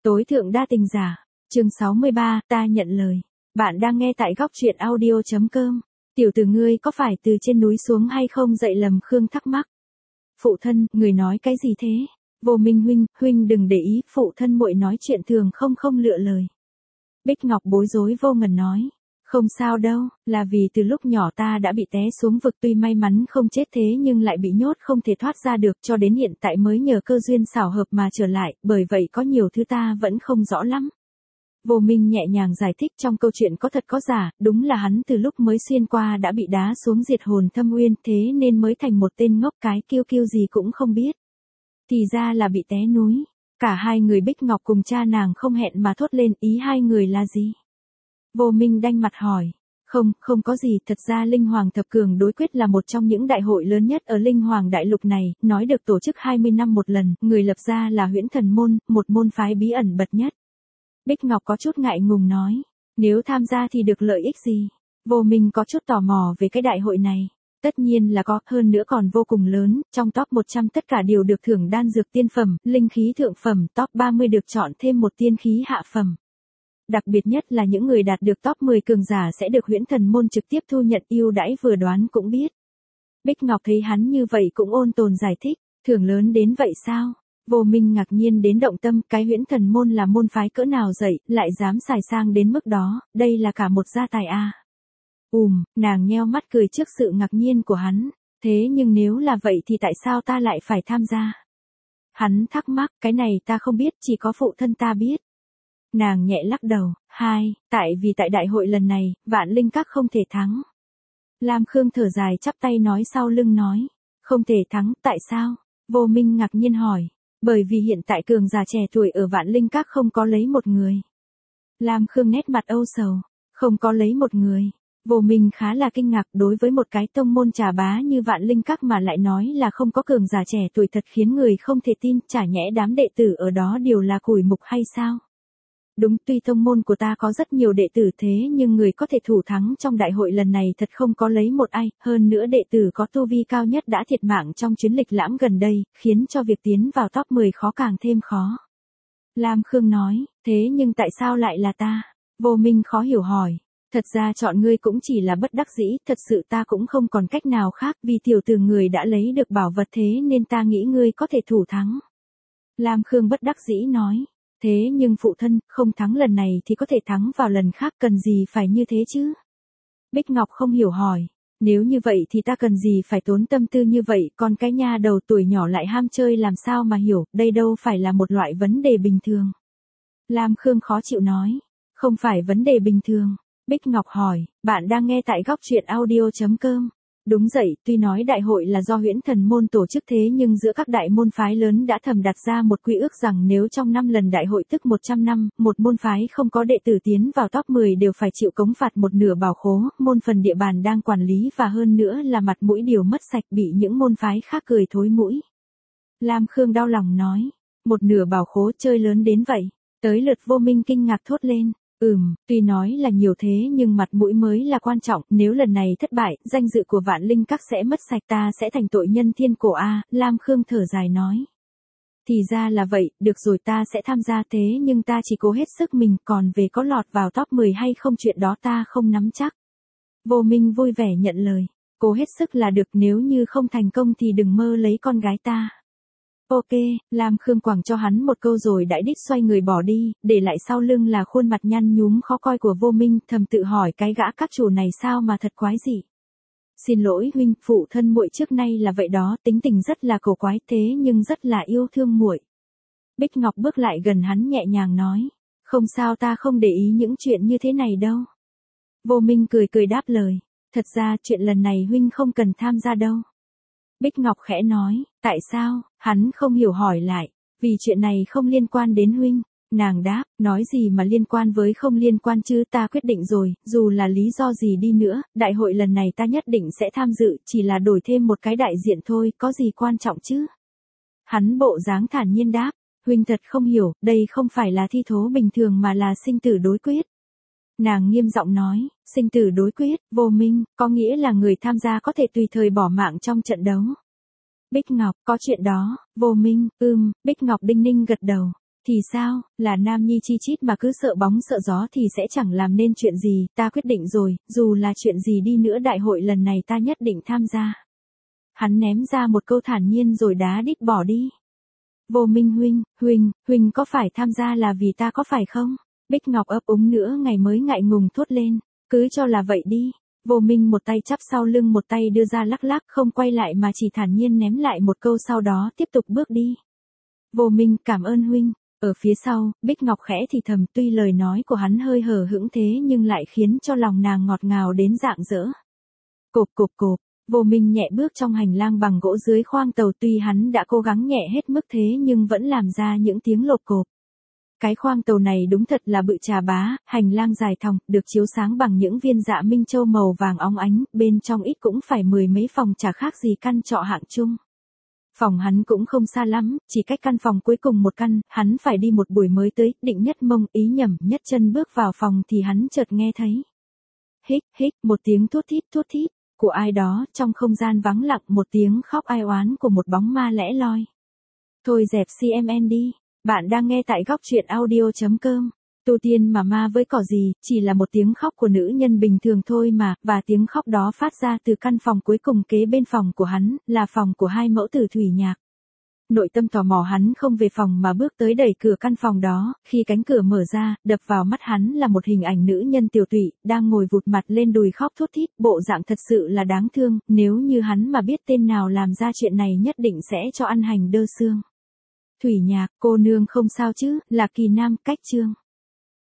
Tối thượng đa tình giả, chương 63, ta nhận lời. Bạn đang nghe tại góc truyện audio.com. Tiểu tử ngươi có phải từ trên núi xuống hay không dậy lầm? Khương thắc mắc. Phụ thân, người nói cái gì thế? Vô Minh huynh đừng để ý, phụ thân muội nói chuyện thường không lựa lời. Bích Ngọc bối rối vô ngần nói. Không sao đâu, là vì từ lúc nhỏ ta đã bị té xuống vực, tuy may mắn không chết thế nhưng lại bị nhốt không thể thoát ra được, cho đến hiện tại mới nhờ cơ duyên xảo hợp mà trở lại, bởi vậy có nhiều thứ ta vẫn không rõ lắm. Vô Minh nhẹ nhàng giải thích, trong câu chuyện có thật có giả, đúng là hắn từ lúc mới xuyên qua đã bị đá xuống diệt hồn thâm uyên, thế nên mới thành một tên ngốc cái kiêu gì cũng không biết. Thì ra là bị té núi. Cả hai người Bích Ngọc cùng cha nàng không hẹn mà thốt lên, ý hai người là gì? Vô Minh đanh mặt hỏi. Không có gì, thật ra Linh Hoàng Thập Cường đối quyết là một trong những đại hội lớn nhất ở Linh Hoàng Đại Lục này, nói được tổ chức 20 năm một lần, người lập ra là Huyễn Thần Môn, một môn phái bí ẩn bậc nhất. Bích Ngọc có chút ngại ngùng nói, nếu tham gia thì được lợi ích gì? Vô Minh có chút tò mò về cái đại hội này. Tất nhiên là có, hơn nữa còn vô cùng lớn, trong top 100 tất cả đều được thưởng đan dược tiên phẩm, linh khí thượng phẩm, top 30 được chọn thêm một tiên khí hạ phẩm. Đặc biệt nhất là những người đạt được top 10 cường giả sẽ được Huyễn Thần Môn trực tiếp thu nhận ưu đãi, vừa đoán cũng biết. Bích Ngọc thấy hắn như vậy cũng ôn tồn giải thích, thưởng lớn đến vậy sao? Vô Minh ngạc nhiên đến động tâm, cái Huyễn Thần Môn là môn phái cỡ nào dậy, lại dám xài sang đến mức đó, đây là cả một gia tài a. Nàng nheo mắt cười trước sự ngạc nhiên của hắn, thế nhưng nếu là vậy thì tại sao ta lại phải tham gia? Hắn thắc mắc, cái này ta không biết, chỉ có phụ thân ta biết. Nàng nhẹ lắc đầu, tại vì tại đại hội lần này, Vạn Linh Các không thể thắng. Lam Khương thở dài chắp tay nói sau lưng nói, không thể thắng, tại sao? Vô Minh ngạc nhiên hỏi, bởi vì hiện tại cường giả trẻ tuổi ở Vạn Linh Các không có lấy một người. Lam Khương nét mặt âu sầu, không có lấy một người. Vô Minh khá là kinh ngạc, đối với một cái tông môn trà bá như Vạn Linh Các mà lại nói là không có cường giả trẻ tuổi thật khiến người không thể tin, chả nhẽ đám đệ tử ở đó đều là cùi mục hay sao? Đúng, tuy tông môn của ta có rất nhiều đệ tử thế nhưng người có thể thủ thắng trong đại hội lần này thật không có lấy một ai, hơn nữa đệ tử có tu vi cao nhất đã thiệt mạng trong chuyến lịch lãm gần đây, khiến cho việc tiến vào top 10 khó càng thêm khó. Lam Khương nói, thế nhưng tại sao lại là ta? Vô Minh khó hiểu hỏi. Thật ra chọn ngươi cũng chỉ là bất đắc dĩ, thật sự ta cũng không còn cách nào khác, vì tiểu tử người đã lấy được bảo vật thế nên ta nghĩ ngươi có thể thủ thắng. Lam Khương bất đắc dĩ nói, thế nhưng phụ thân, không thắng lần này thì có thể thắng vào lần khác, cần gì phải như thế chứ? Bích Ngọc không hiểu hỏi, nếu như vậy thì ta cần gì phải tốn tâm tư như vậy, còn cái nha đầu tuổi nhỏ lại ham chơi làm sao mà hiểu, đây đâu phải là một loại vấn đề bình thường. Lam Khương khó chịu nói, không phải vấn đề bình thường. Bích Ngọc hỏi, bạn đang nghe tại góc truyện audio.com. Đúng vậy, tuy nói đại hội là do Huyễn Thần Môn tổ chức thế nhưng giữa các đại môn phái lớn đã thầm đặt ra một quy ước rằng nếu trong 5 lần đại hội tức 100 năm, một môn phái không có đệ tử tiến vào top 10 đều phải chịu cống phạt một nửa bảo khố, môn phần địa bàn đang quản lý và hơn nữa là mặt mũi đều mất sạch, bị những môn phái khác cười thối mũi. Lam Khương đau lòng nói, một nửa bảo khố chơi lớn đến vậy, tới lượt Vô Minh kinh ngạc thốt lên. Tuy nói là nhiều thế nhưng mặt mũi mới là quan trọng, nếu lần này thất bại, danh dự của Vạn Linh Các sẽ mất sạch, ta sẽ thành tội nhân thiên cổ a. Lam Khương thở dài nói. Thì ra là vậy, được rồi, ta sẽ tham gia, thế nhưng ta chỉ cố hết sức mình, còn về có lọt vào top 10 hay không chuyện đó ta không nắm chắc. Vô Minh vui vẻ nhận lời, cố hết sức là được, nếu như không thành công thì đừng mơ lấy con gái ta. Ok, Lam Khương quẳng cho hắn một câu rồi đãi đích xoay người bỏ đi, để lại sau lưng là khuôn mặt nhăn nhúm khó coi của Vô Minh, thầm tự hỏi cái gã các chủ này sao mà thật quái dị. Xin lỗi huynh, phụ thân muội trước nay là vậy đó, tính tình rất là cổ quái thế nhưng rất là yêu thương muội. Bích Ngọc bước lại gần hắn nhẹ nhàng nói, không sao, ta không để ý những chuyện như thế này đâu. Vô Minh cười đáp lời, thật ra chuyện lần này huynh không cần tham gia đâu. Bích Ngọc khẽ nói, tại sao? Hắn không hiểu hỏi lại, vì chuyện này không liên quan đến huynh. Nàng đáp, nói gì mà liên quan với không liên quan chứ, ta quyết định rồi, dù là lý do gì đi nữa, đại hội lần này ta nhất định sẽ tham dự, chỉ là đổi thêm một cái đại diện thôi, có gì quan trọng chứ? Hắn bộ dáng thản nhiên đáp, huynh thật không hiểu, đây không phải là thi thố bình thường mà là sinh tử đối quyết. Nàng nghiêm giọng nói, sinh tử đối quyết, Vô Minh, có nghĩa là người tham gia có thể tùy thời bỏ mạng trong trận đấu. Bích Ngọc, có chuyện đó, Vô Minh, Bích Ngọc đinh ninh gật đầu. Thì sao, là nam nhi chi chít mà cứ sợ bóng sợ gió thì sẽ chẳng làm nên chuyện gì, ta quyết định rồi, dù là chuyện gì đi nữa đại hội lần này ta nhất định tham gia. Hắn ném ra một câu thản nhiên rồi đá đít bỏ đi. Vô Minh huynh có phải tham gia là vì ta có phải không? Bích Ngọc ấp úng nữa ngày mới ngại ngùng thốt lên, cứ cho là vậy đi. Vô Minh một tay chắp sau lưng một tay đưa ra lắc lắc không quay lại mà chỉ thản nhiên ném lại một câu sau đó tiếp tục bước đi. Vô Minh cảm ơn huynh. Ở phía sau, Bích Ngọc khẽ thì thầm tuy lời nói của hắn hơi hờ hững thế nhưng lại khiến cho lòng nàng ngọt ngào đến rạng rỡ. Cộp cộp cộp, Vô Minh nhẹ bước trong hành lang bằng gỗ dưới khoang tàu tuy hắn đã cố gắng nhẹ hết mức thế nhưng vẫn làm ra những tiếng lột cộp. Cái khoang tàu này đúng thật là bự chà bá, hành lang dài thòng, được chiếu sáng bằng những viên dạ minh châu màu vàng óng ánh, bên trong ít cũng phải 10 mấy phòng chả khác gì căn trọ hạng chung. Phòng hắn cũng không xa lắm, chỉ cách căn phòng cuối cùng một căn, hắn phải đi một buổi mới tới, định nhất mông, ý nhầm, nhất chân bước vào phòng thì hắn chợt nghe thấy. Hích, một tiếng thút thít, của ai đó, trong không gian vắng lặng một tiếng khóc ai oán của một bóng ma lẻ loi. Thôi dẹp CMN đi, bạn đang nghe tại góc truyện audio.com. Tu tiên mà ma với cỏ gì, chỉ là một tiếng khóc của nữ nhân bình thường thôi mà, và tiếng khóc đó phát ra từ căn phòng cuối cùng kế bên phòng của hắn, là phòng của hai mẫu tử Thủy Nhạc. Nội tâm tò mò hắn không về phòng mà bước tới đẩy cửa căn phòng đó, khi cánh cửa mở ra, đập vào mắt hắn là một hình ảnh nữ nhân tiểu tụy, đang ngồi vụt mặt lên đùi khóc thút thít, bộ dạng thật sự là đáng thương, nếu như hắn mà biết tên nào làm ra chuyện này nhất định sẽ cho ăn hành đơ xương. Thủy Nhạc, cô nương không sao chứ, là Kỳ Nam, cách chương.